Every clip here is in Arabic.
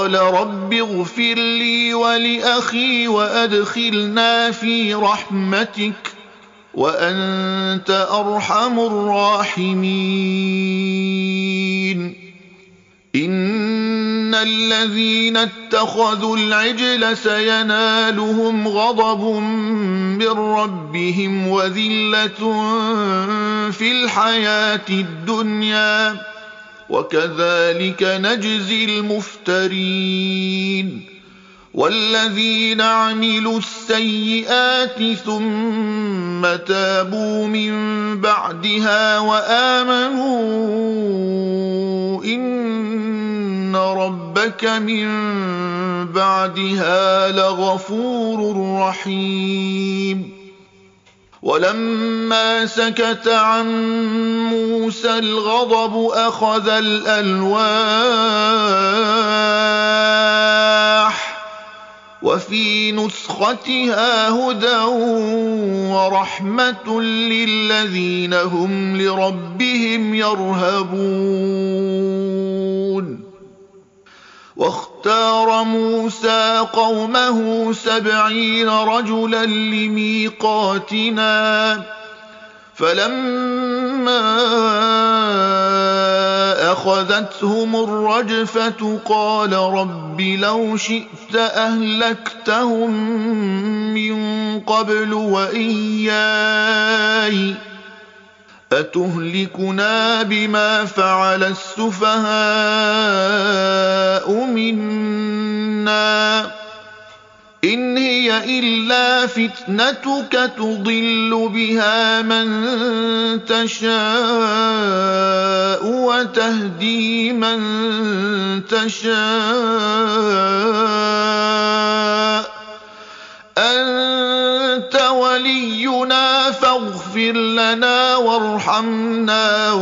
قال رب اغفر لي ولأخي وأدخلنا في رحمتك وأنت أرحم الراحمين. إن الذين اتخذوا العجل سينالهم غضب من ربهم وذلة في الحياة الدنيا وكذلك نجزي المفترين. والذين عملوا السيئات ثم تابوا من بعدها وآمنوا إن ربك من بعدها لغفور رحيم. ولما سكت عن موسى الغضب أخذ الألواح وفي نسختها هدى ورحمة للذين هم لربهم يرهبون. واختار موسى قومه 70 رجلا لميقاتنا فلما أخذتهم الرجفة قال رب لو شئت أهلكتهم من قبل وإياي أتهلكنا بما فعل السفهاء منا إن هي إلا فتنتك تضل بها من تشاء وتهدي من تشاء أنت ولينا فاغفر لنا وارحمنا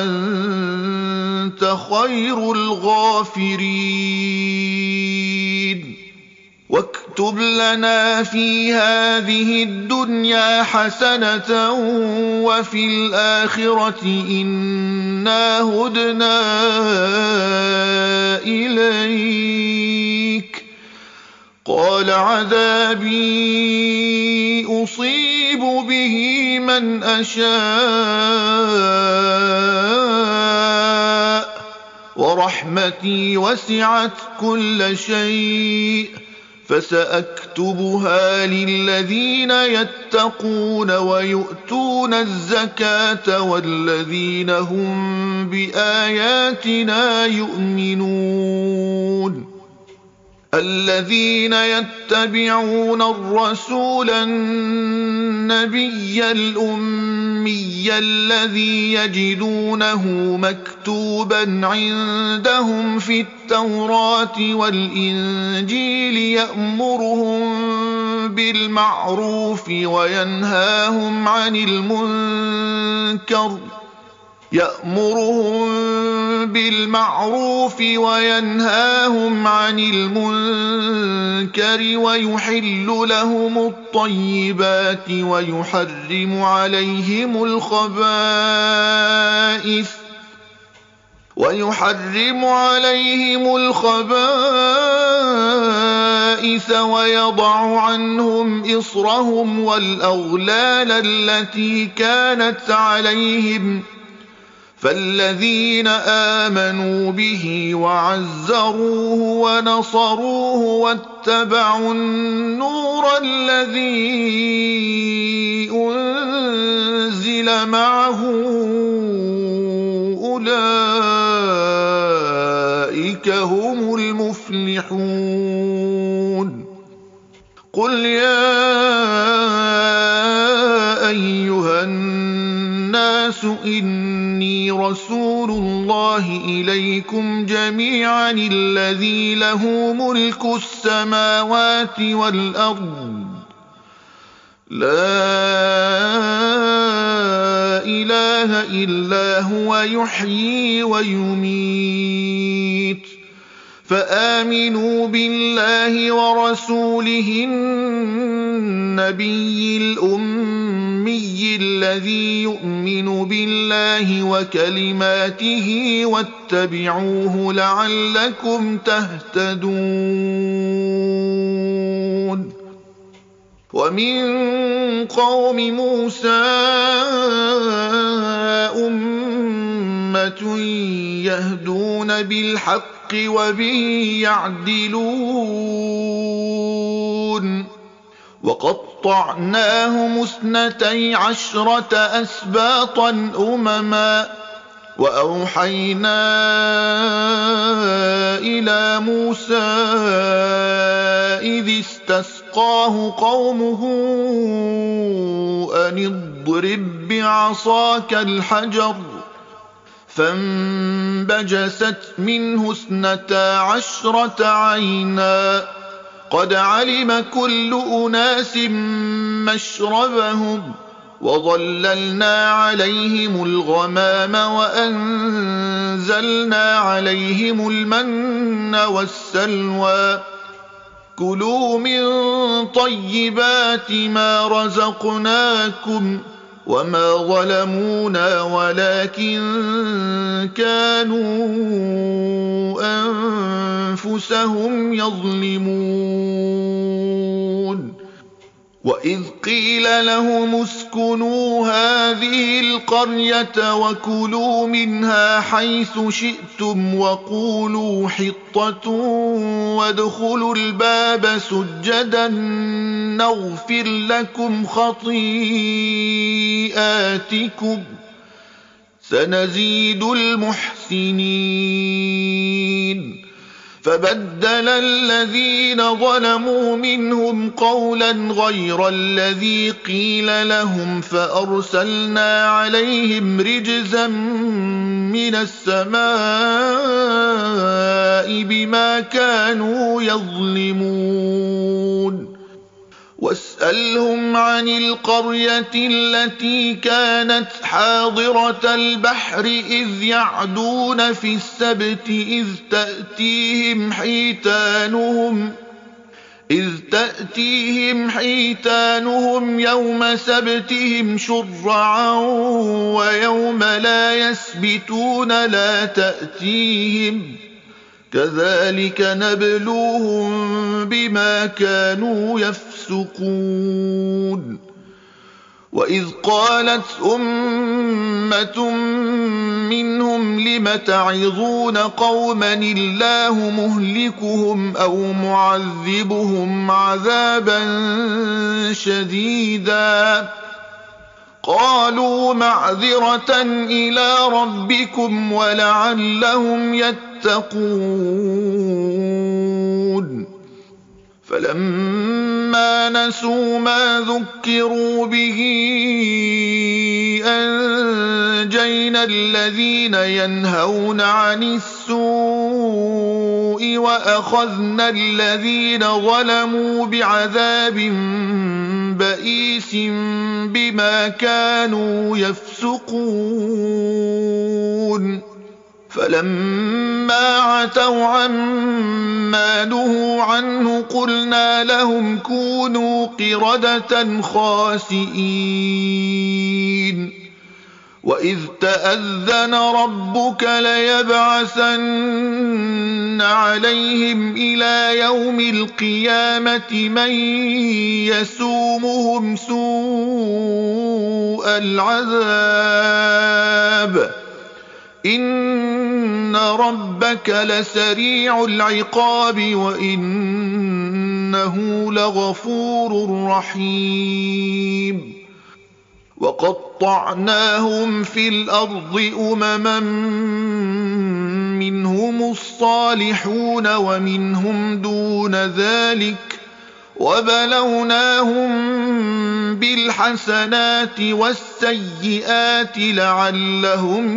وأنت خير الغافرين. واكتب لنا في هذه الدنيا حسنة وفي الآخرة إنا هدنا إليك قال عذابي أصيب به من أشاء ورحمتي وسعت كل شيء فسأكتبها للذين يتقون ويؤتون الزكاة والذين هم بآياتنا يؤمنون. الذين يتبعون الرسول النبي الأمي الذي يجدونه مكتوبا عندهم في التوراة والإنجيل يأمرهم بالمعروف وينهاهم عن المنكر ويحل لهم الطيبات ويحرم عليهم الخبائث ويضع عنهم إصرهم والأغلال التي كانت عليهم فالذين آمنوا به وعزروه ونصروه واتبعوا النور الذي أنزل معه أولئك هم المفلحون. قل يا أيها الناس إني رسول الله إليكم جميعا الذي له ملك السماوات والأرض لا إله إلا هو يحيي ويميت فآمنوا بالله ورسوله النبي الأمي الأمي الذي يؤمن بالله وكلماته واتبعوه لعلكم تهتدون. ومن قوم موسى أمة يهدون بالحق وبه يعدلون. وقطعناهم 12 أسباطا أمما وأوحينا إلى موسى إذ استسقاه قومه أن اضرب بعصاك الحجر فانبجست منه 12 عينا قد علم كل أناس مشربهم وظللنا عليهم الغمام وأنزلنا عليهم المن والسلوى كلوا من طيبات ما رزقناكم وما ظلمونا ولكن كانوا أنفسهم يظلمون. وإذ قيل لهم اسكنوا هذه القرية وكلوا منها حيث شئتم وقولوا حطة وادخلوا الباب سجدا نغفر لكم خطيئاتكم سنزيد المحسنين. فبدل الذين ظلموا منهم قولا غير الذي قيل لهم فأرسلنا عليهم رجزا من السماء بما كانوا يظلمون. واسألهم عن القرية التي كانت حاضرة البحر إذ يعدون في السبت إذ تأتيهم حيتانهم يوم سبتهم شرعا ويوم لا يسبتون لا تأتيهم كذلك نبلوهم بما كانوا يفسقون. وإذ قالت أمة منهم لم تعظون قوما الله مهلكهم أو معذبهم عذابا شديدا قالوا معذرة إلى ربكم ولعلهم يتقون. فلما نسوا ما ذكروا به أنجينا الذين ينهون عن السوء وأخذنا الذين ظلموا بعذاب بئيس بما كانوا يفسقون. فلما عتوا عما نهوا عنه قلنا لهم كونوا قردة خاسئين. وإذ تأذن ربك ليبعثن عليهم إلى يوم القيامة من يسومهم سوء العذاب إن ربك لسريع العقاب وإنه لغفور رحيم. وقطعناهم في الأرض أمما منهم الصالحون ومنهم دون ذلك وبلوناهم بالحسنات والسيئات لعلهم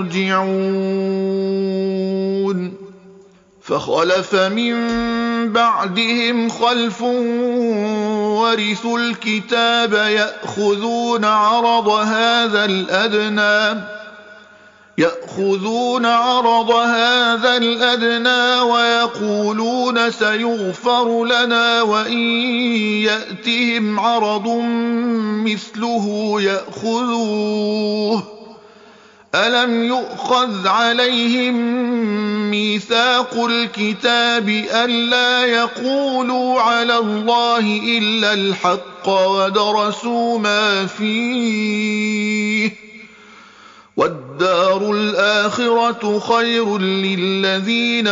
يرجعون. فخلف من بعدهم خلف ورثوا الكتاب يأخذون عرض هذا الأدنى يأخذون عرض هذا الأدنى ويقولون سيغفر لنا وإن يأتهم عرض مثله يأخذوه ألم يؤخذ عليهم ميثاق الكتاب ألا يقولوا على الله إلا الحق ودرسوا ما فيه والدار الآخرة خير للذين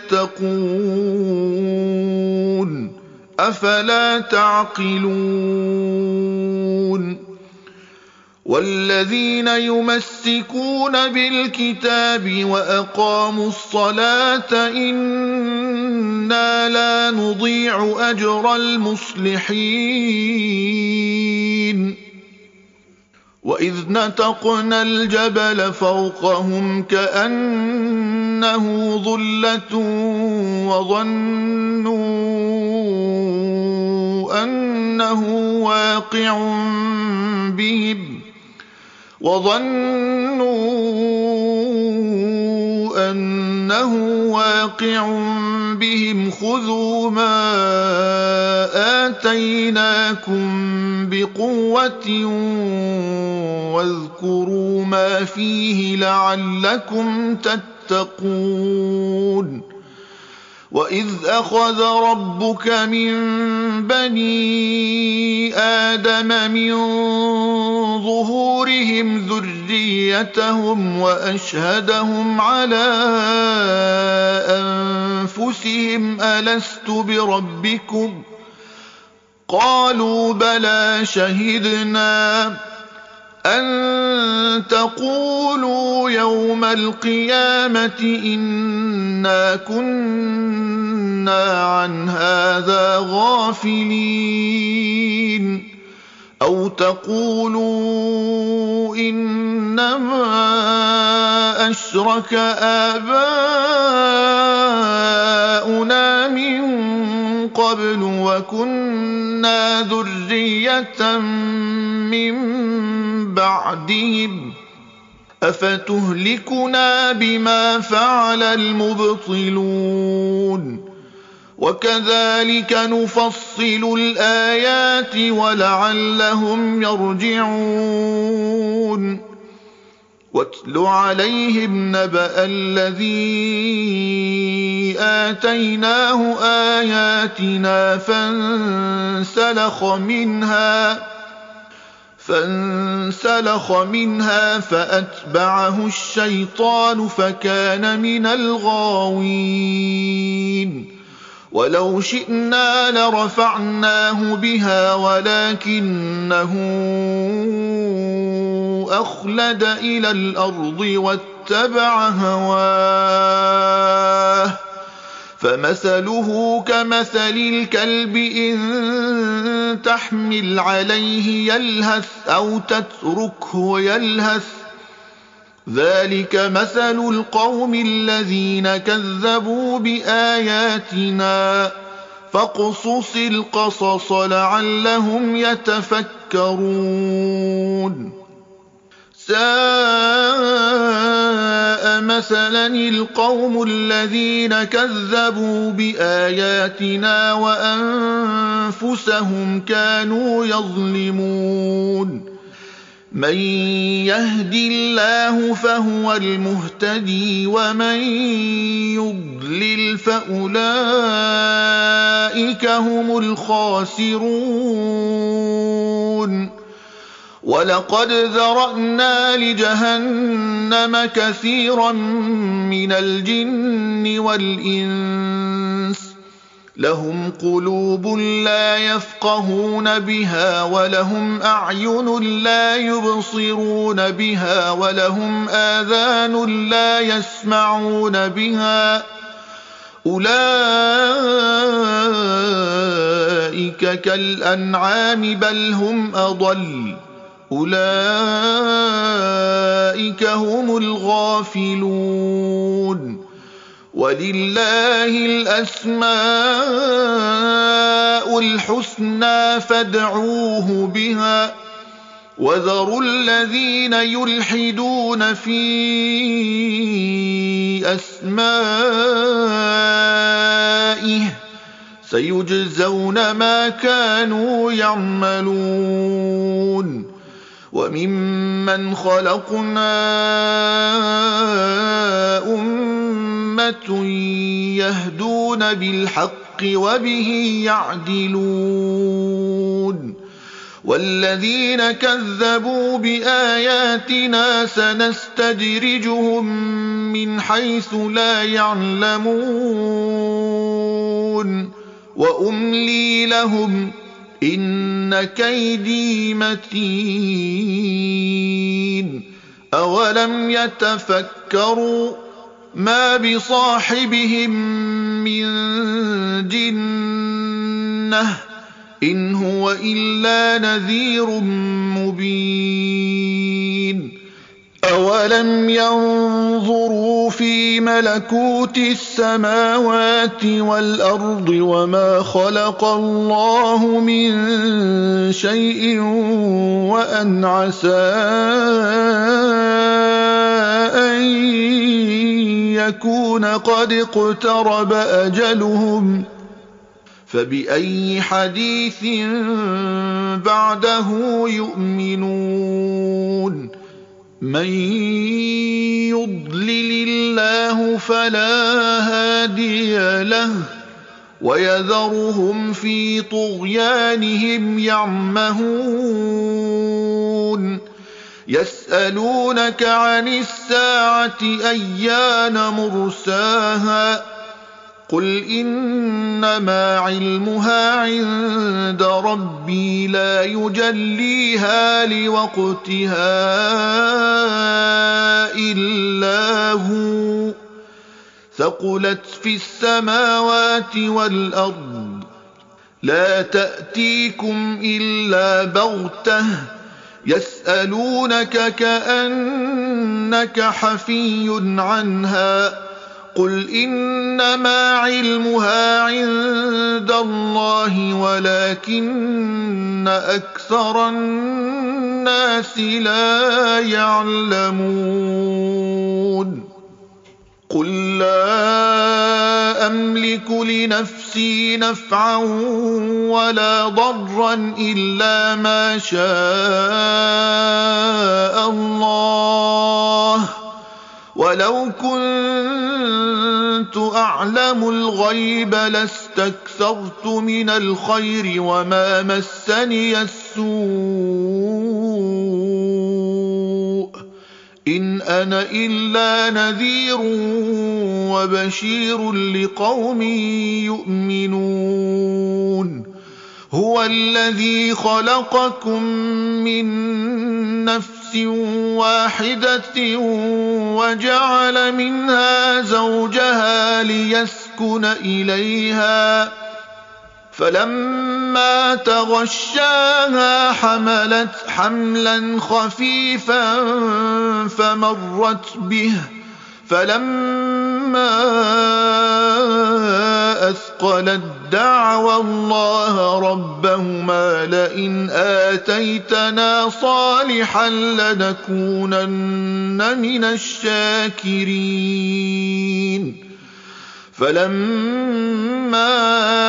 يتقون أفلا تعقلون والذين يمسكون بالكتاب وأقاموا الصلاة إنا لا نضيع أجر المصلحين وإذ نتقنا الجبل فوقهم كأنه ظلة وظنوا أنه واقع بهم خذوا ما آتيناكم بقوة واذكروا ما فيه لعلكم تتقون وإذ أخذ ربك من بني آدم من ظهورهم ذريتهم وأشهدهم على أنفسهم ألست بربكم قالوا بلى شهدنا أن تقولوا يوم القيامة إنا كنا عن هذا غافلين أو تقولوا إنما أشرك آباؤنا من قبل وكنا ذرية من بعدهم أفتهلكنا بما فعل المبطلون وكذلك نفصل الآيات ولعلهم يرجعون واتل عليهم نبأ الذي آتيناه آياتنا فانسلخ منها فأتبعه الشيطان فكان من الغاوين ولو شئنا لرفعناه بها ولكنه أخلد إلى الأرض واتبع هواه فمثله كمثل الكلب إن تحمل عليه يلهث أو تتركه يلهث ذلك مثل القوم الذين كذبوا بآياتنا فاقصص القصص لعلهم يتفكرون ساء مثلا القوم الذين كذبوا بآياتنا وأنفسهم كانوا يظلمون من يهد الله فهو المهتدي ومن يضلل فأولئك هم الخاسرون ولقد ذرأنا لجهنم كثيرا من الجن والإنس لهم قلوب لا يفقهون بها ولهم أعين لا يبصرون بها ولهم آذان لا يسمعون بها أولئك كالأنعام بل هم أضل أولئك هم الغافلون ولله الأسماء الحسنى فادعوه بها وذروا الذين يلحدون في أسمائه سيجزون ما كانوا يعملون وممن خلقنا أمة يهدون بالحق وبه يعدلون والذين كذبوا بآياتنا سنستدرجهم من حيث لا يعلمون وأملي لهم إن كيدي متين أولم يتفكروا ما بصاحبهم من جنة إن هو إلا نذير مبين أولم ينظروا في ملكوت السماوات والأرض وما خلق الله من شيء وأن عسى أن يكون قد اقترب أجلهم فبأي حديث بعده يؤمنون من يضلل الله فلا هادي له ويذرهم في طغيانهم يعمهون يسألونك عن الساعة أيان مرساها قل إنما علمها عند ربي لا يجليها لوقتها إلا هو ثقلت في السماوات والأرض لا تأتيكم إلا بغتة يسألونك كأنك حفي عنها قل إنما علمها عند الله ولكن أكثر الناس لا يعلمون قل لا أملك لنفسي نفعا ولا ضرا إلا ما شاء الله ولو كنت أعلم الغيب لاستكثرت من الخير وما مسني السوء إن أنا إلا نذير وبشير لقوم يؤمنون هو الذي خلقكم من نفس واحدة وجعل منها زوجها ليسكن إليها فلما تغشاها حملت حملا خفيفا فمرت به فلما أثقلت دعوى الله ربهما لئن آتيتنا صالحا لنكونن من الشاكرين فلما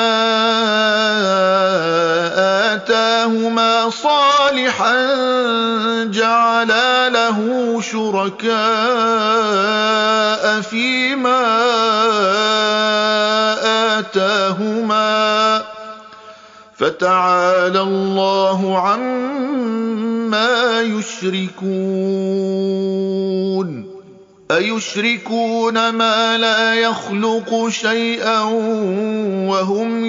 آتاهما صالحا جعلا له شركاء فيما آتاهما فتعالى الله عما يشركون أيشركون ما لا يخلق شيئا وهم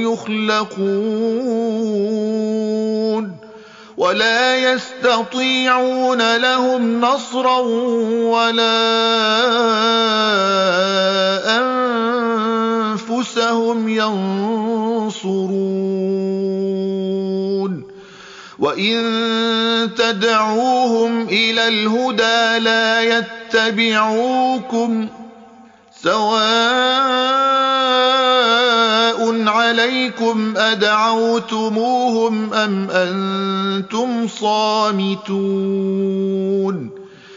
يخلقون ولا يستطيعون لهم نصرا ولا أنفسهم ينصرون وإن تدعوهم إلى الهدى لا يتبعوكم سواء عليكم أدعوتموهم أم أنتم صامتون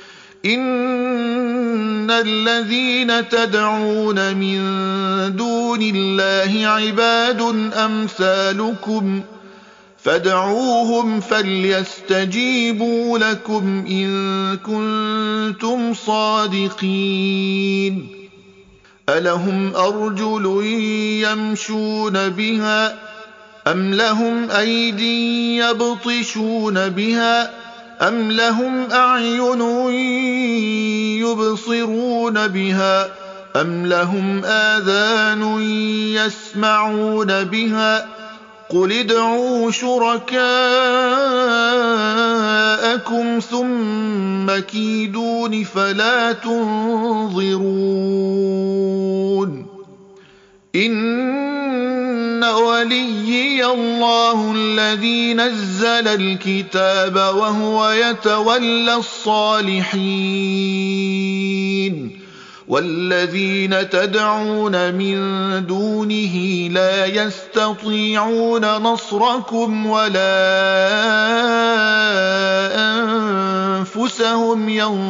إن الذين تدعون من دون الله عباد أمثالكم فادعوهم فليستجيبوا لكم إن كنتم صادقين ألهم أرجل يمشون بها أم لهم أيدي يبطشون بها أم لهم أعين يبصرون بها أم لهم آذان يسمعون بها قل ادعوا شركاءكم ثم كيدون فلا تنظرون إن وليي الله الذي نزل الكتاب وهو يتولى الصالحين والذين تدعون من دونه لا يستطيعون نصركم ولا أنفسهم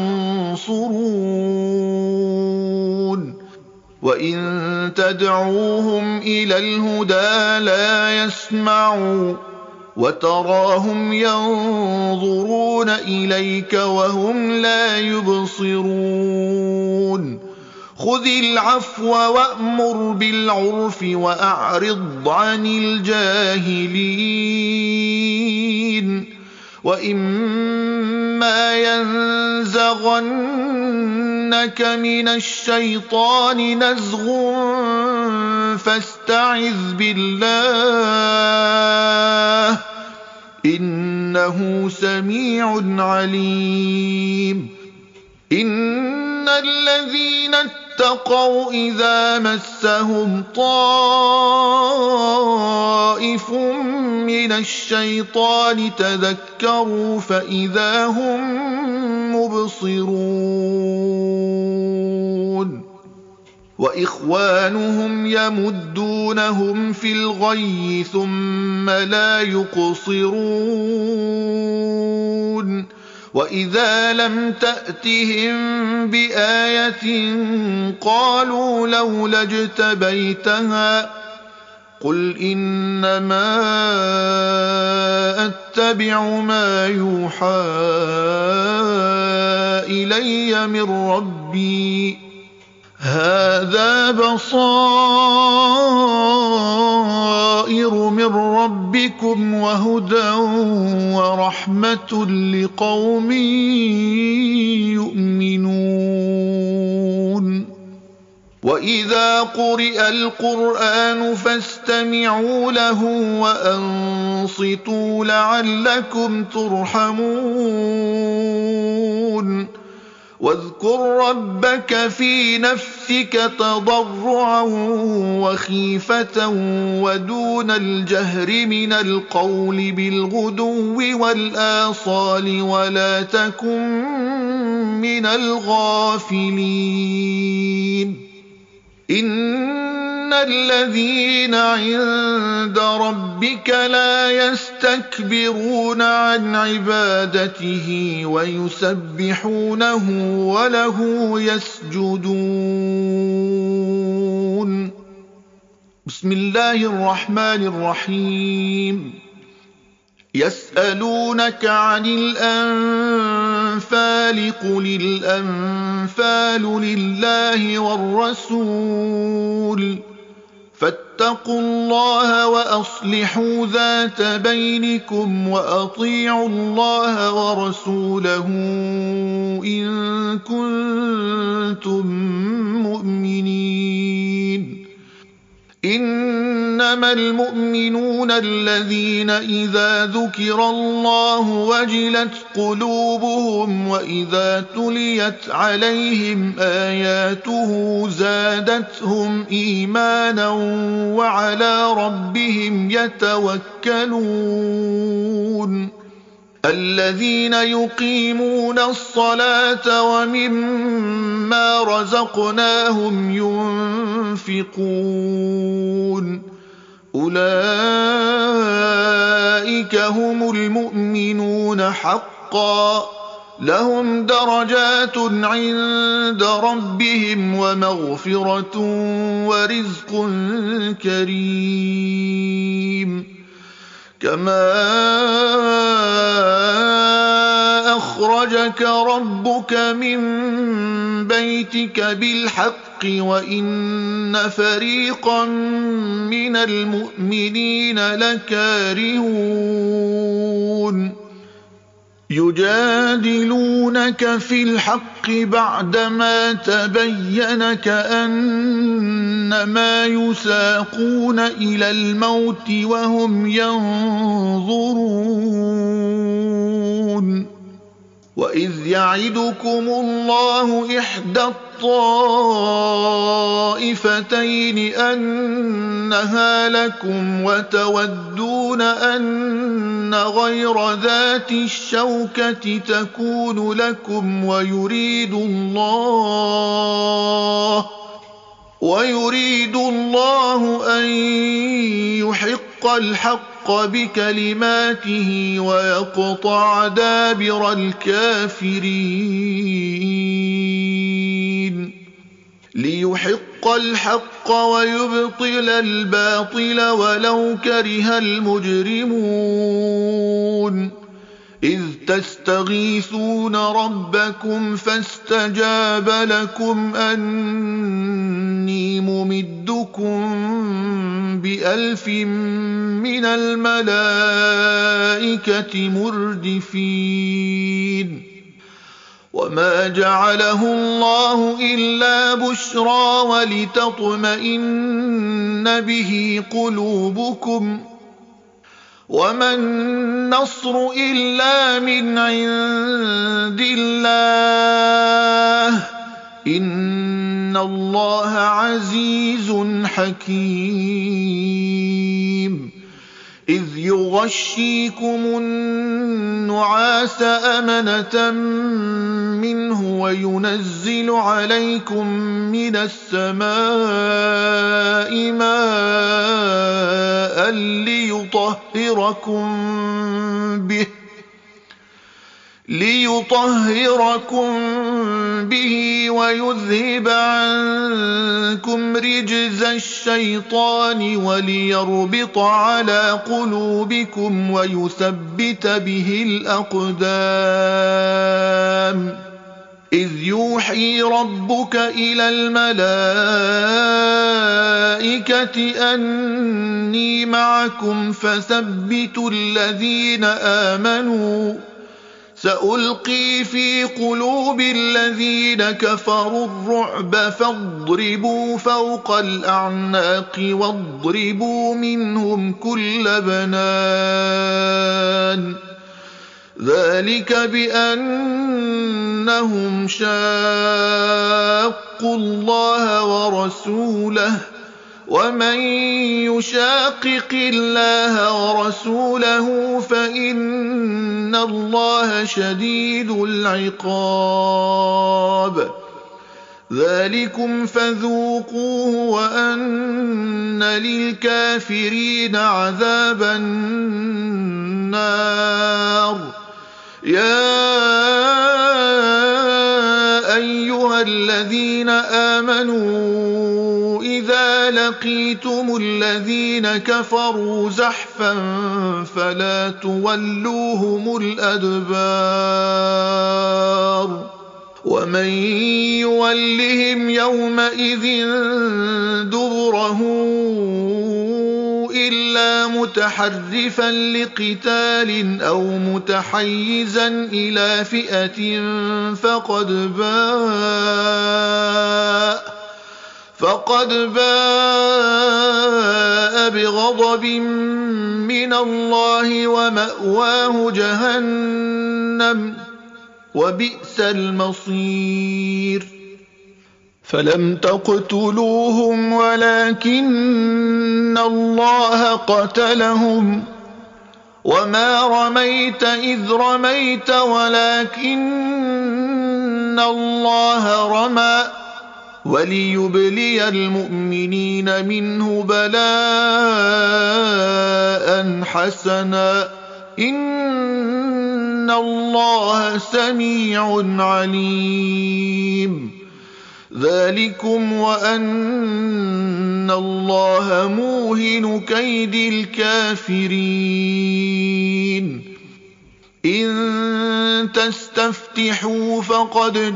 ينصرون وإن تدعوهم إلى الهدى لا يسمعوا وتراهم ينظرون إليك وهم لا يبصرون خذ العفو وأمر بالعرف وأعرض عن الجاهلين وإما ينزغنك من الشيطان نزغ فاستعذ بالله إنه سميع عليم إن الذين اتقوا إذا مسهم طائف من الشيطان تذكروا فإذا هم مبصرون وإخوانهم يمدونهم في الغي ثم لا يقصرون وإذا لم تأتهم بآية قالوا لولا اجتبيتها قل إنما أتبع ما يوحى إلي من ربي هذا بصائر من ربكم وهدى ورحمة لقوم يؤمنون وإذا قرئ القرآن فاستمعوا له وأنصتوا لعلكم ترحمون واذكر ربك في نفسك تضرعا وخيفة ودون الجهر من القول بالغدو والآصال ولا تكن من الغافلين إن الذين عند ربك لا يستكبرون عن عبادته ويسبحونه وله يسجدون بسم الله الرحمن الرحيم يسألونك عن الأنفال قل الأنفال لله والرسول فاتقوا الله وأصلحوا ذات بينكم وأطيعوا الله ورسوله إن كنتم مؤمنين إنما المؤمنون الذين إذا ذكر الله وجلت قلوبهم وإذا تليت عليهم آياته زادتهم إيمانا وعلى ربهم يتوكلون الذين يقيمون الصلاة ومما رزقناهم ينفقون أولئك هم المؤمنون حقا لهم درجات عند ربهم ومغفرة ورزق كريم كما أخرجك ربك من بيتك بالحق وإن فريقا من المؤمنين لكارهون يجادلونك في الحق بعدما تبين كأنما يساقون إلى الموت وهم ينظرون وإذ يعدكم الله إحدى الطائفتين أنها لكم وتودون أن غير ذات الشوكة تكون لكم ويريد الله أن يحق الحق بكلماته ويقطع دابر الكافرين ليحق الحق ويبطل الباطل ولو كره المجرمون إذ تستغيثون ربكم فاستجاب لكم أني ممدكم ب1000 من الملائكة مردفين وما جعله الله إلا بشرى ولتطمئن به قلوبكم وما النصر إلا من عند الله إن الله عزيز حكيم إذ يغشيكم النعاس أمنة منه وينزل عليكم من السماء ماء ليطهركم به ويذهب عنكم رجز الشيطان وليربط على قلوبكم ويثبت به الأقدام إذ يوحي ربك إلى الملائكة أني معكم فثبتوا الذين آمنوا سألقي في قلوب الذين كفروا الرعب فاضربوا فوق الأعناق واضربوا منهم كل بنان ذلك بأنهم شاقوا الله ورسوله ومن يشاقق الله ورسوله فإن الله شديد العقاب ذلكم فذوقوه وأن للكافرين عذاب النار يا أيها الذين آمنوا إذا لقيتم الذين كفروا زحفا فلا تولوهم الأدبار ومن يولهم يومئذ دبره إلا متحرفا لقتال أو متحيزا إلى فئة فقد باء بغضب من الله ومأواه جهنم وبئس المصير فلم تقتلوهم ولكن الله قتلهم وما رميت إذ رميت ولكن الله رمى وليبلي المؤمنين منه بلاء حسنا إن الله سميع عليم ذلكم وأن الله موهن كيد الكافرين إن تستفتحوا فقد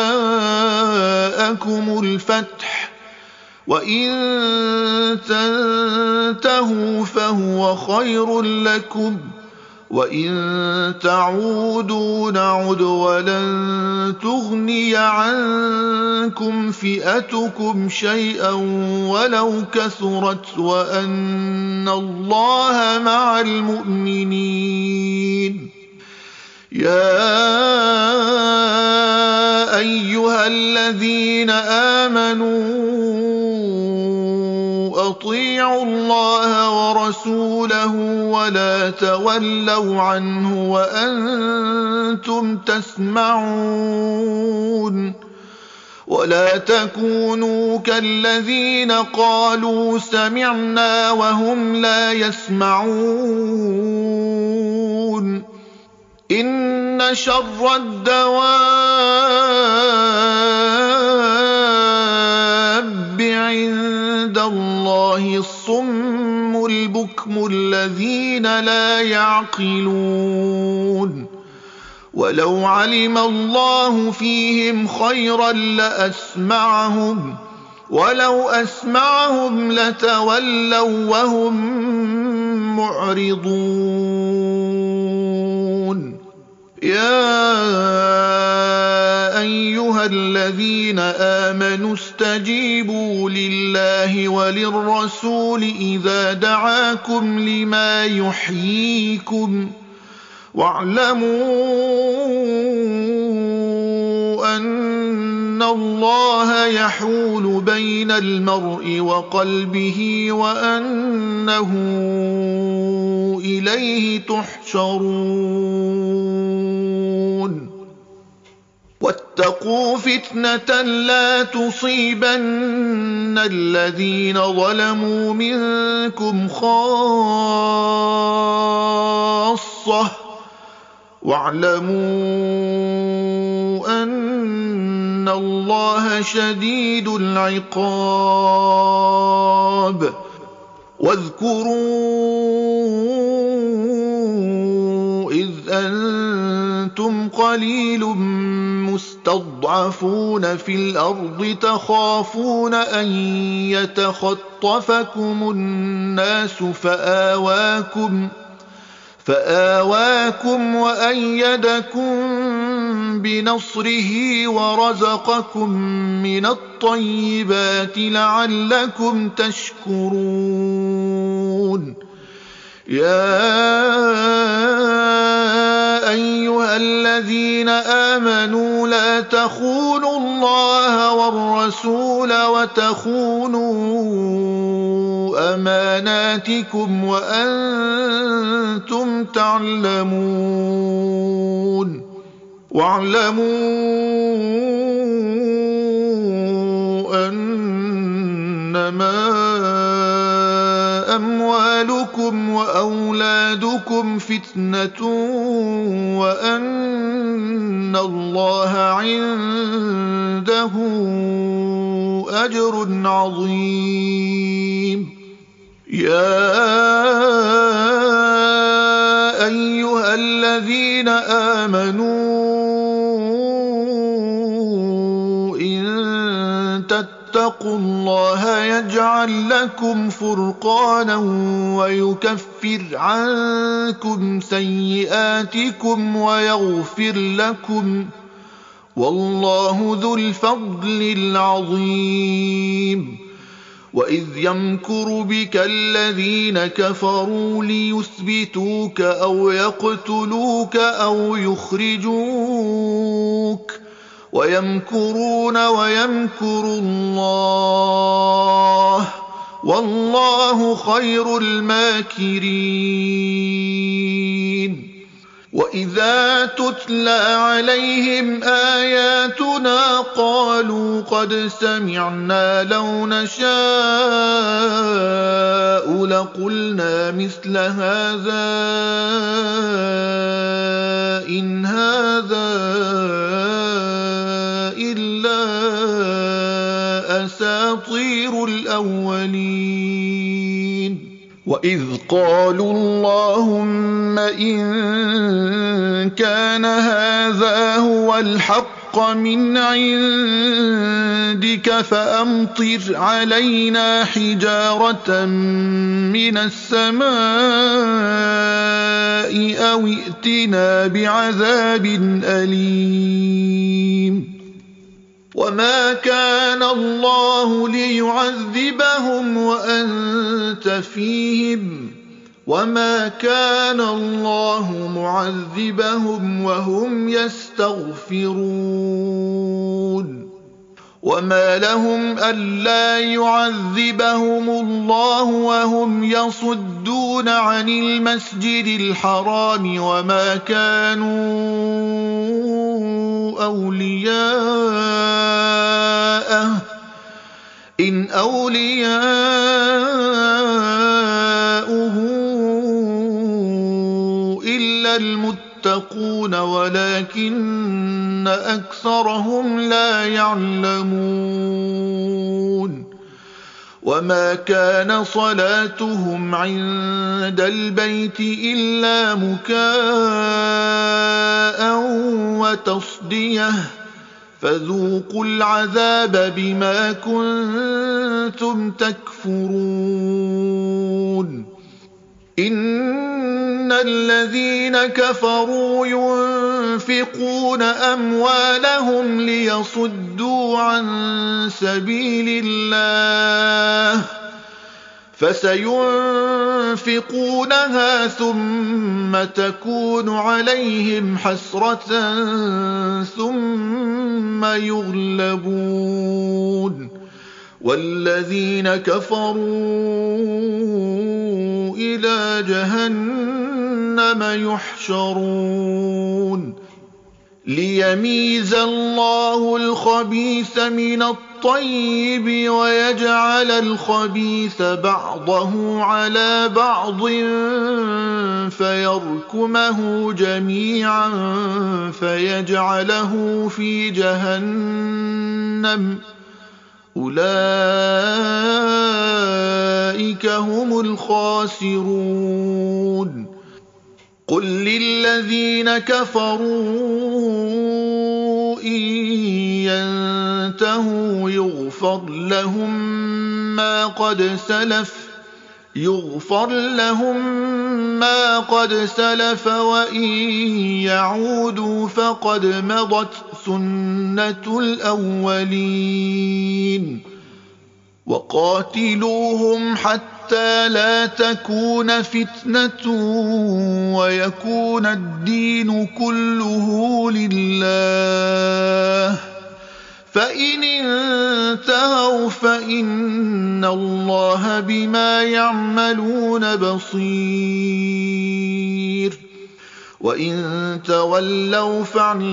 جاءكم الفتح وإن تنتهوا فهو خير لكم وإن تعودوا نعد ولن تغني عنكم فئتكم شيئا ولو كثرت وأن الله مع المؤمنين يا أيها الذين آمنوا أطيعوا الله ورسوله ولا تولوا عنه وأنتم تسمعون ولا تكونوا كالذين قالوا سمعنا وهم لا يسمعون إن شر الدواب عند الله الصم البكم الذين لا يعقلون ولو علم الله فيهم خيرا لأسمعهم ولو أسمعهم لتولوا وهم معرضون يا أيها الذين آمنوا استجيبوا لله وللرسول إذا دعاكم لما يحييكم واعلموا أن الله يحول بين المرء وقلبه وأنه إليه تحشرون واتقوا فتنة لا تصيبن الذين ظلموا منكم خاصة واعلموا أن الله شديد العقاب واذكروا إذ أنتم قليل مستضعفون في الأرض تخافون أن يتخطفكم الناس فآواكم وأيدكم بنصره ورزقكم من الطيبات لعلكم تشكرون يا أيها الذين آمنوا لا تخونوا الله والرسول وتخونوا أماناتكم وأنتم تعلمون واعلموا أنما أموالكم وأولادكم فتنة وأن الله عنده أجر عظيم يا أيها الذين آمنوا إن تتقوا الله يجعل لكم فرقانا ويكفر عنكم سيئاتكم ويغفر لكم والله ذو الفضل العظيم وإذ يمكر بك الذين كفروا ليثبتوك أو يقتلوك أو يخرجوك ويمكرون ويمكر الله والله خير الماكرين وإذا تتلى عليهم آياتنا قالوا قد سمعنا لو نشاء لقلنا مثل هذا إن هذا إلا أساطير الأولين وإذ قالوا اللهم إن كان هذا هو الحق من عندك فأمطر علينا حجارة من السماء أو ائتنا بعذاب أليم وما كان الله ليعذبهم وأنت فيهم وما كان الله معذبهم وهم يستغفرون وما لهم ألا يعذبهم الله وهم يصدون عن المسجد الحرام وما كانوا أولياءه إن أولياؤه إلا المتقون ولكن أكثرهم لا يعلمون وما كان صلاتهم عند البيت إلا مكاء وتصدية فذوقوا العذاب بما كنتم تكفرون إن الذين كفروا ينفقون أموالهم ليصدوا عن سبيل الله فسينفقونها ثم تكون عليهم حسرة ثم يغلبون والذين كفروا إلى جهنم يحشرون ليميز الله الخبيث من الطيب ويجعل الخبيث بعضه على بعض فيركمه جميعا فيجعله في جهنم أولئك هم الخاسرون قل للذين كفروا إن ينتهوا يغفر لهم ما قد سلف وإن يعودوا فقد مضت سنة الأولين وقاتلوهم حتى لا تكون فتنة ويكون الدين كله لله فإن انتهوا فإن الله بما يعملون بصير وإن تولوا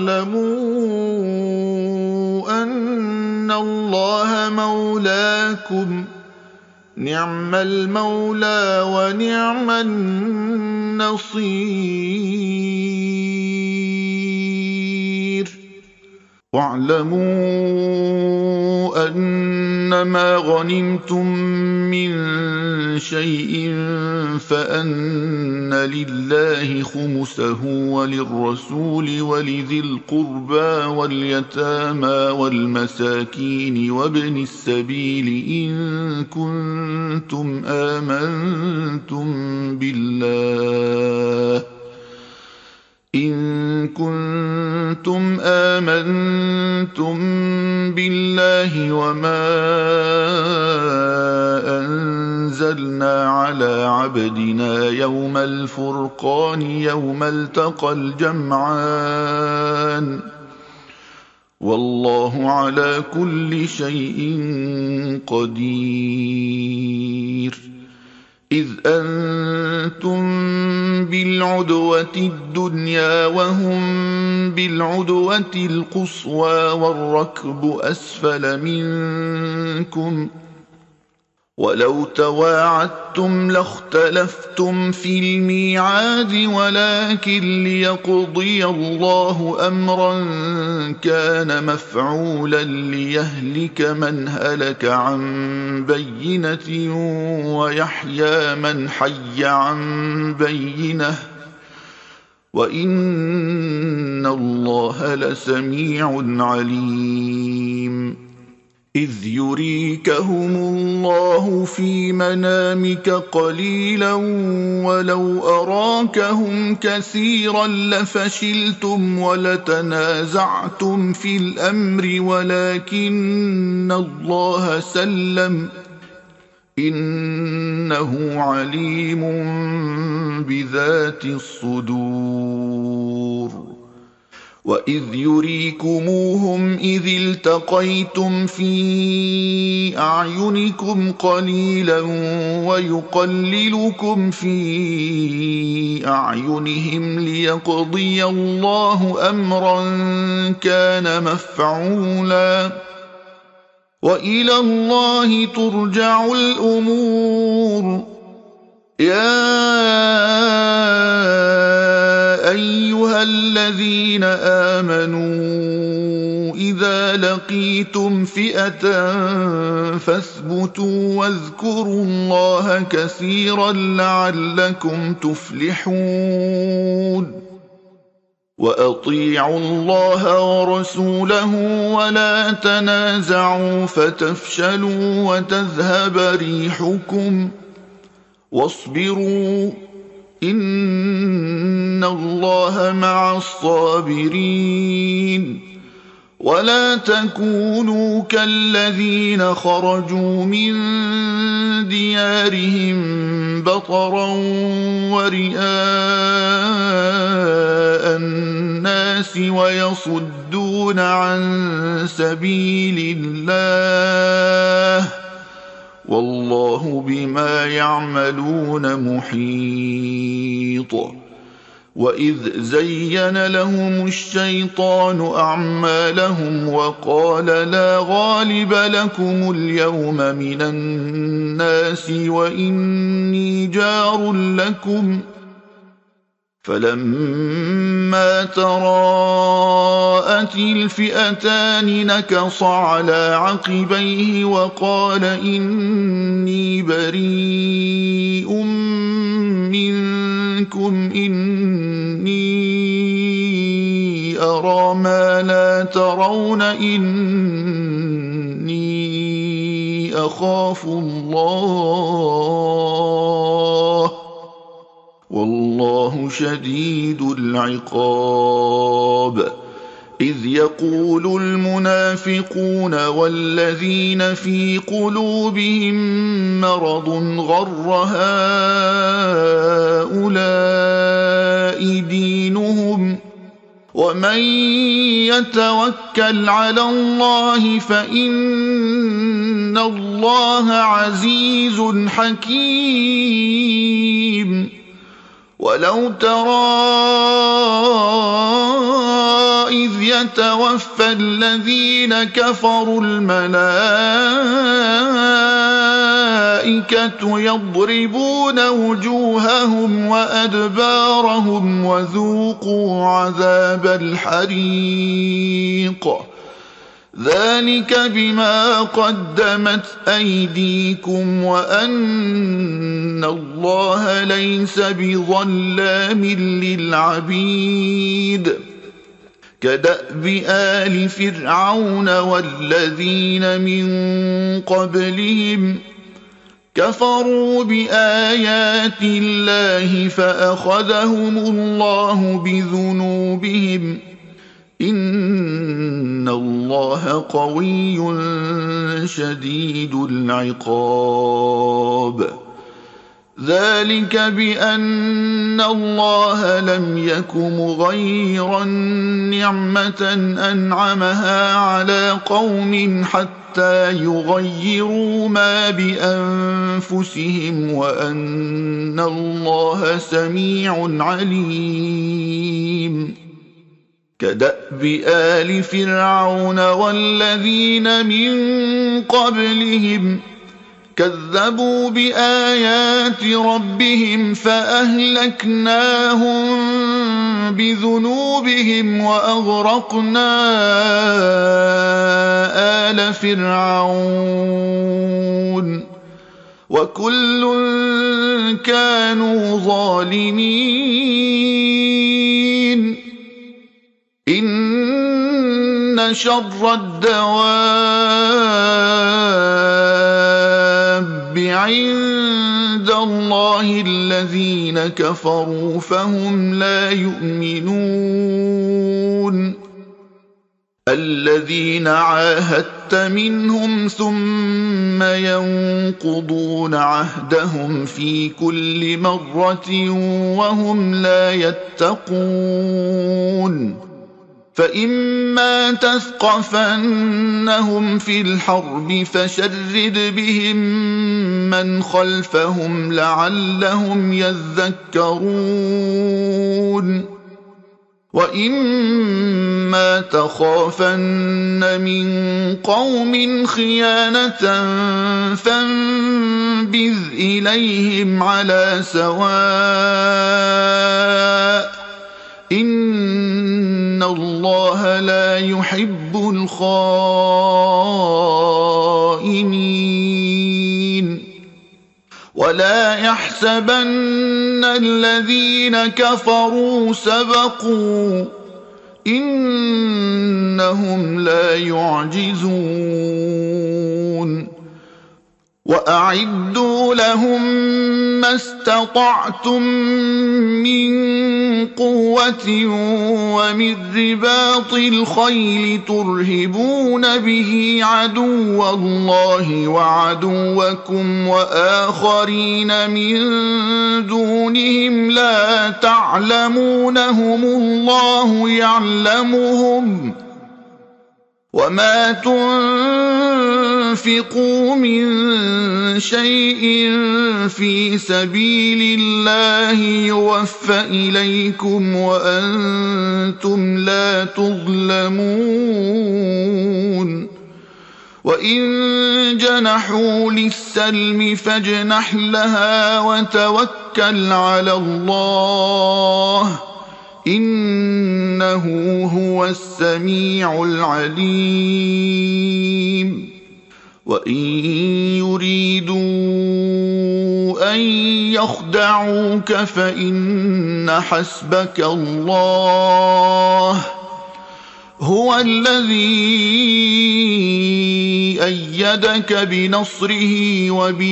فاعلموا أن الله مولاكم نعم المولى ونعم النصير واعلموا أنما غنمتم من شيء فأن لله خمسه وللرسول ولذي القربى واليتامى والمساكين وابن السبيل إن كنتم آمنتم بالله وما أنزلنا على عبدنا يوم الفرقان يوم التقى الجمعان والله على كل شيء قدير إذ أنتم بالعدوة الدنيا وهم بالعدوة القصوى والركب أسفل منكم ولو تواعدتم لاختلفتم في الميعاد ولكن ليقضي الله أمرا كان مفعولا ليهلك من هلك عن بينة ويحيى من حي عن بينة وإن الله لسميع عليم إذ يريكهم الله في منامك قليلا ولو أراكهم كثيرا لفشلتم ولتنازعتم في الأمر ولكن الله سلم إنه عليم بذات الصدور وإذ يريكموهم إذ التقيتم في أعينكم قليلا ويقللكم في أعينهم ليقضي الله أمرا كان مفعولا وإلى الله ترجع الأمور يا أيها الذين آمنوا إذا لقيتم فئة فاثبتوا واذكروا الله كثيرا لعلكم تفلحون وأطيعوا الله ورسوله ولا تنازعوا فتفشلوا وتذهب ريحكم واصبروا إن الله مع الصابرين ولا تكونوا كالذين خرجوا من ديارهم بطرا ورئاء الناس ويصدون عن سبيل الله والله بما يعملون محيط وإذ زين لهم الشيطان أعمالهم وقال لا غالب لكم اليوم من الناس وإني جار لكم فلما تراءت الفئتان نكص على عقبيه وقال إني بريء منكم إني أرى ما لا ترون إني أخاف الله والله شديد العقاب إذ يقول المنافقون والذين في قلوبهم مرض غر هؤلاء دينهم ومن يتوكل على الله فإن الله عزيز حكيم ولو ترى إذ يتوفى الذين كفروا الملائكة يضربون وجوههم وأدبارهم وذوقوا عذاب الحريق ذلك بما قدمت أيديكم وأن الله ليس بظلام للعبيد كدأب آل فرعون والذين من قبلهم كفروا بآيات الله فأخذهم الله بذنوبهم إن الله قوي شديد العقاب ذلك بأن الله لم يك مغيرا نعمة أنعمها على قوم حتى يغيروا ما بأنفسهم وأن الله سميع عليم كدأب آل فرعون والذين من قبلهم كذبوا بآيات ربهم فأهلكناهم بذنوبهم وأغرقنا آل فرعون وكل كانوا ظالمين إن شر الدواب عند الله الذين كفروا فهم لا يؤمنون الذين عاهدت منهم ثم ينقضون عهدهم في كل مرة وهم لا يتقون فإما تثقفنهم في الحرب فشرد بهم من خلفهم لعلهم يذكرون وإما تخافن من قوم خيانة فانبذ إليهم على سواء إن الله لا يحب الخائنين ولا يحسبن الذين كفروا سبقوا إنهم لا يعجزون وأعدوا لهم ما استطعتم من قوة ومن رباط الخيل ترهبون به عدو الله وعدوكم وآخرين من دونهم لا تعلمونهم الله يعلمهم وما تنفقوا من شيء في سبيل الله يوفى إليكم وأنتم لا تظلمون وإن جنحوا للسلم فاجنح لها وتوكل على الله إنه هو السميع العليم وإن يريدوا أن يخدعوك فإن حسبك الله هو الذي أيدك بنصره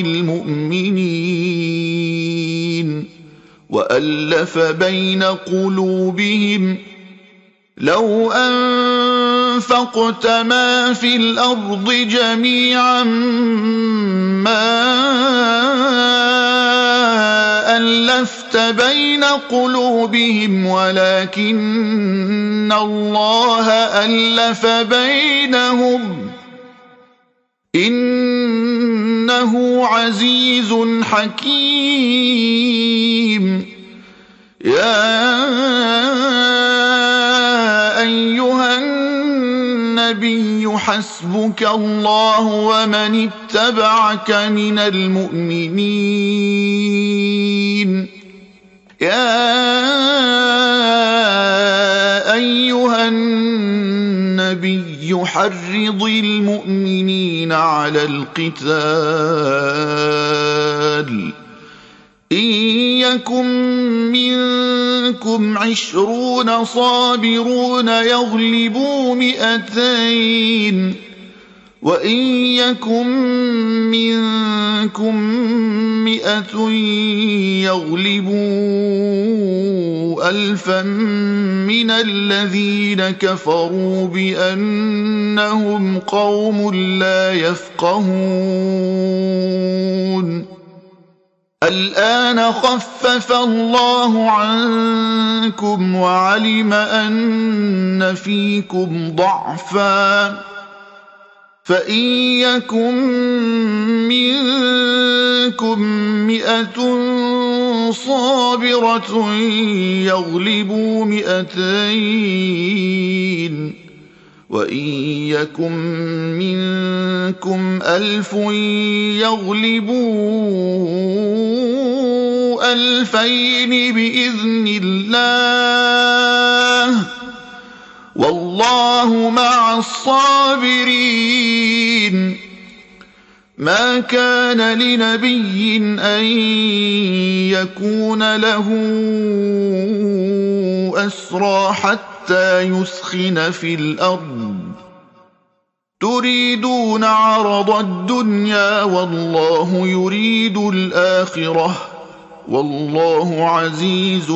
وبالمؤمنين وألف بين قلوبهم لو أنفقت ما في الأرض جميعا ما ألفت بين قلوبهم ولكن الله ألف بينهم إنه عزيز حكيم يا أيها النبي حسبك الله ومن اتبعك من المؤمنين يا أيها النبي حرض المؤمنين على القتال إن يكن منكم 20 صابرون يغلبوا 200 وإن يكن منكم 100 يغلبوا 1000 من الذين كفروا بأنهم قوم لا يفقهون الآن خفف الله عنكم وعلم أن فيكم ضعفا فإن يكن منكم 100 صابرة يغلبوا 200 وإن يكن منكم 1000 يغلبوا 2000 بإذن الله والله مع الصابرين. ما كان لنبي أن يكون له أسرى حتى يثخن في الأرض تريدون عرض الدنيا والله يريد الآخرة والله عزيز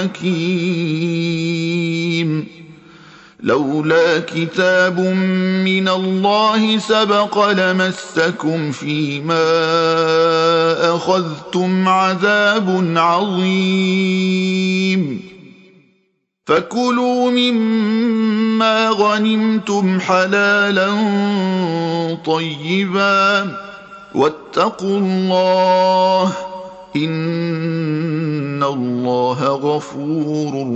حكيم. لولا كتاب من الله سبق لمسكم فيما أخذتم عذاب عظيم. فكلوا مما غنمتم حلالا طيبا واتقوا الله إن الله غفور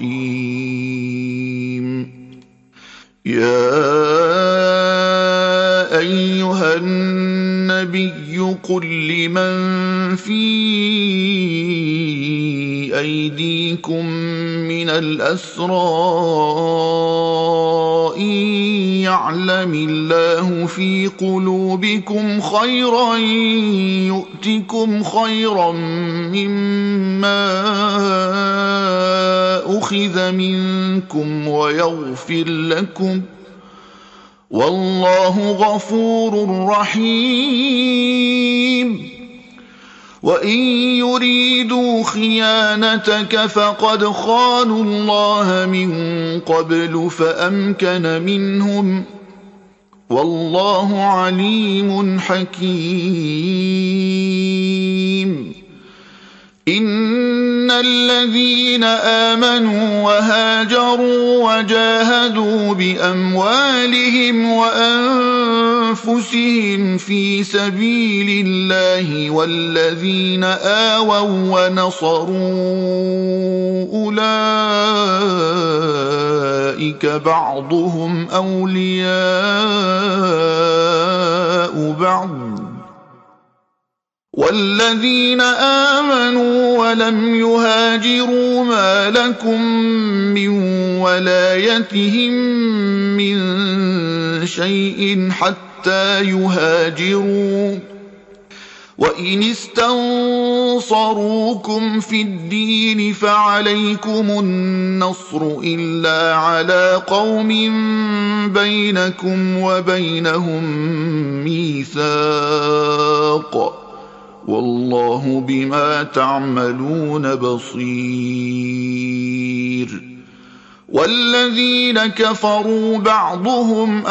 رحيم. يا أيها النبي قل لمن في أيديكم من الأسرى إن يعلم الله في قلوبكم خيرا يؤتكم خيرا مما أخذ منكم ويغفر لكم والله غفور رحيم. وإن يريدوا خيانتك فقد خانوا الله من قبل فأمكن منهم والله عليم حكيم. إن الذين آمنوا وهاجروا وجاهدوا بأموالهم وأنفسهم في سبيل الله والذين آووا ونصروا أولئك بعضهم أولياء بعض والذين آمنوا ولم يهاجروا ما لكم من ولايتهم من شيء حتى يهاجروا وإن استنصروكم في الدين فعليكم النصر إلا على قوم بينكم وبينهم ميثاق والله بما تعملون بصير. والذين كفروا بعضهم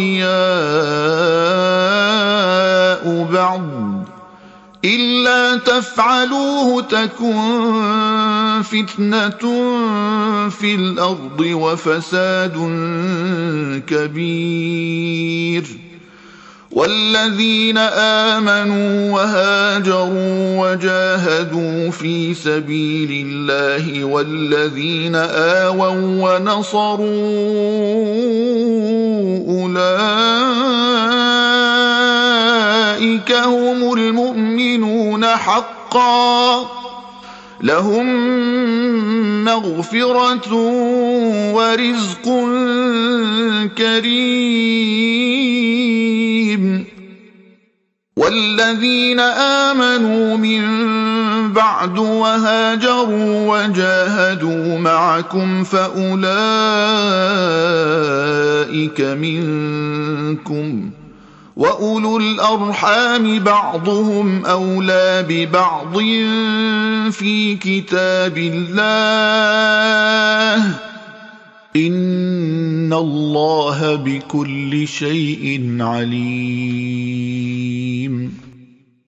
أولياء بعض إلا تفعلوه تكن فتنة في الأرض وفساد كبير. والذين آمنوا وهاجروا وجاهدوا في سبيل الله والذين آووا ونصروا أولئك هم المؤمنون حقا لهم مغفرة ورزق كريم. والذين آمنوا من بعد وهاجروا وجاهدوا معكم فأولئك منكم وأولو الأرحام بعضهم أولى ببعض في كتاب الله إن الله بكل شيء عليم.